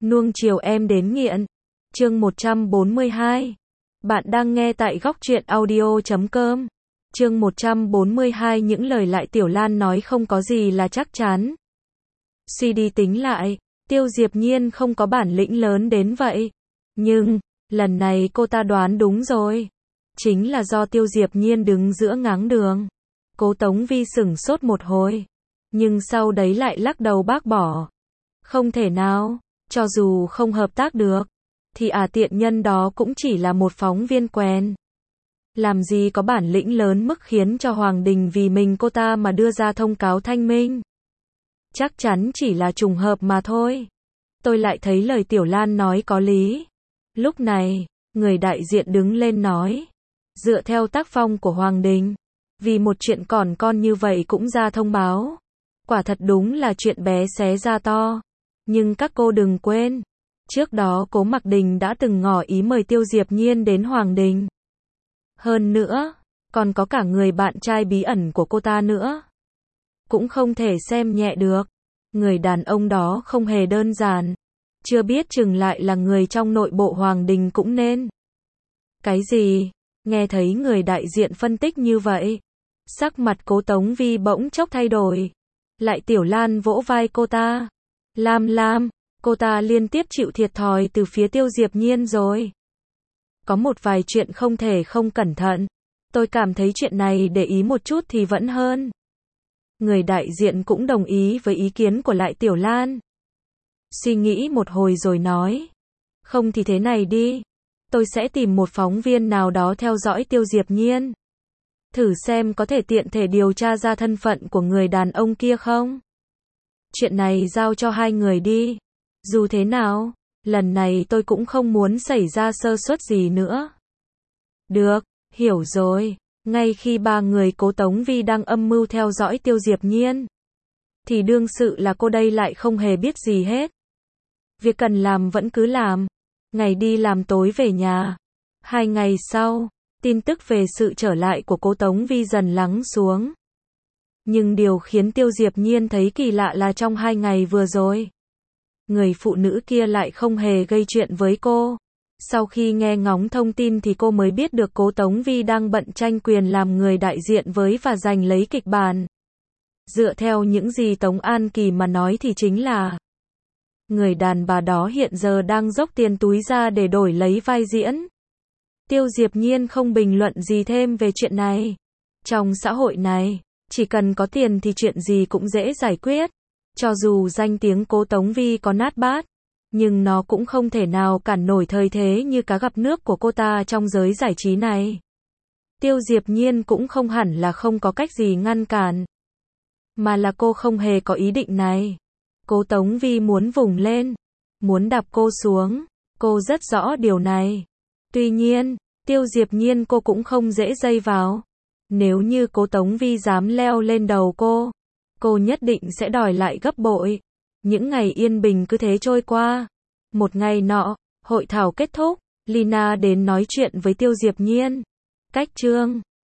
Nuông chiều em đến nghiện. Chương 142. Bạn đang nghe tại góc truyện audio.com. Chương 142. Những lời lại Tiểu Lan nói không có gì là chắc chắn. Suy đi tính lại, Tiêu Diệp Nhiên không có bản lĩnh lớn đến vậy. Nhưng, lần này cô ta đoán đúng rồi. Chính là do Tiêu Diệp Nhiên đứng giữa ngáng đường. Cố Tống Vi sửng sốt một hồi. Nhưng sau đấy lại lắc đầu bác bỏ. Không thể nào, cho dù không hợp tác được, thì tiện nhân đó cũng chỉ là một phóng viên quen. Làm gì có bản lĩnh lớn mức khiến cho Hoàng Đình vì mình cô ta mà đưa ra thông cáo thanh minh. Chắc chắn chỉ là trùng hợp mà thôi. Tôi lại thấy lời Tiểu Lan nói có lý. Lúc này, người đại diện đứng lên nói. Dựa theo tác phong của Hoàng Đình, vì một chuyện còn con như vậy cũng ra thông báo. Quả thật đúng là chuyện bé xé ra to. Nhưng các cô đừng quên, trước đó Cố Mặc Đình đã từng ngỏ ý mời Tiêu Diệp Nhiên đến Hoàng Đình. Hơn nữa, còn có cả người bạn trai bí ẩn của cô ta nữa. Cũng không thể xem nhẹ được. Người đàn ông đó không hề đơn giản. Chưa biết chừng lại là người trong nội bộ Hoàng Đình cũng nên. Cái gì? Nghe thấy người đại diện phân tích như vậy, sắc mặt Cố Tống Vi bỗng chốc thay đổi. Lại Tiểu Lan vỗ vai cô ta. Lam, cô ta liên tiếp chịu thiệt thòi từ phía Tiêu Diệp Nhiên rồi. Có một vài chuyện không thể không cẩn thận. Tôi cảm thấy chuyện này để ý một chút thì vẫn hơn. Người đại diện cũng đồng ý với ý kiến của lại Tiểu Lan. Suy nghĩ một hồi rồi nói. Không thì thế này đi. Tôi sẽ tìm một phóng viên nào đó theo dõi Tiêu Diệp Nhiên. Thử xem có thể tiện thể điều tra ra thân phận của người đàn ông kia không? Chuyện này giao cho hai người đi. Dù thế nào, lần này tôi cũng không muốn xảy ra sơ suất gì nữa. Được, hiểu rồi. Ngay khi ba người Cố Tống Vi đang âm mưu theo dõi Tiêu Diệp Nhiên, thì đương sự là cô đây lại không hề biết gì hết. Việc cần làm vẫn cứ làm. Ngày đi làm tối về nhà. 2 ngày sau, tin tức về sự trở lại của Cố Tống Vi dần lắng xuống. Nhưng điều khiến Tiêu Diệp Nhiên thấy kỳ lạ là trong 2 ngày vừa rồi, người phụ nữ kia lại không hề gây chuyện với cô. Sau khi nghe ngóng thông tin thì cô mới biết được Cố Tống Vi đang bận tranh quyền làm người đại diện với và giành lấy kịch bản. Dựa theo những gì Tống An Kỳ mà nói thì chính là người đàn bà đó hiện giờ đang dốc tiền túi ra để đổi lấy vai diễn. Tiêu Diệp Nhiên không bình luận gì thêm về chuyện này. Trong xã hội này, chỉ cần có tiền thì chuyện gì cũng dễ giải quyết. Cho dù danh tiếng Cố Tống Vi có nát bát, nhưng nó cũng không thể nào cản nổi thời thế như cá gặp nước của cô ta trong giới giải trí này. Tiêu Diệp Nhiên cũng không hẳn là không có cách gì ngăn cản, mà là cô không hề có ý định này. Cố Tống Vi muốn vùng lên, muốn đạp cô xuống, cô rất rõ điều này. Tuy nhiên, Tiêu Diệp Nhiên cô cũng không dễ dây vào. Nếu như Cố Tống Vi dám leo lên đầu cô nhất định sẽ đòi lại gấp bội. Những ngày yên bình cứ thế trôi qua. Một ngày nọ, hội thảo kết thúc, Lina đến nói chuyện với Tiêu Diệp Nhiên. Cách chương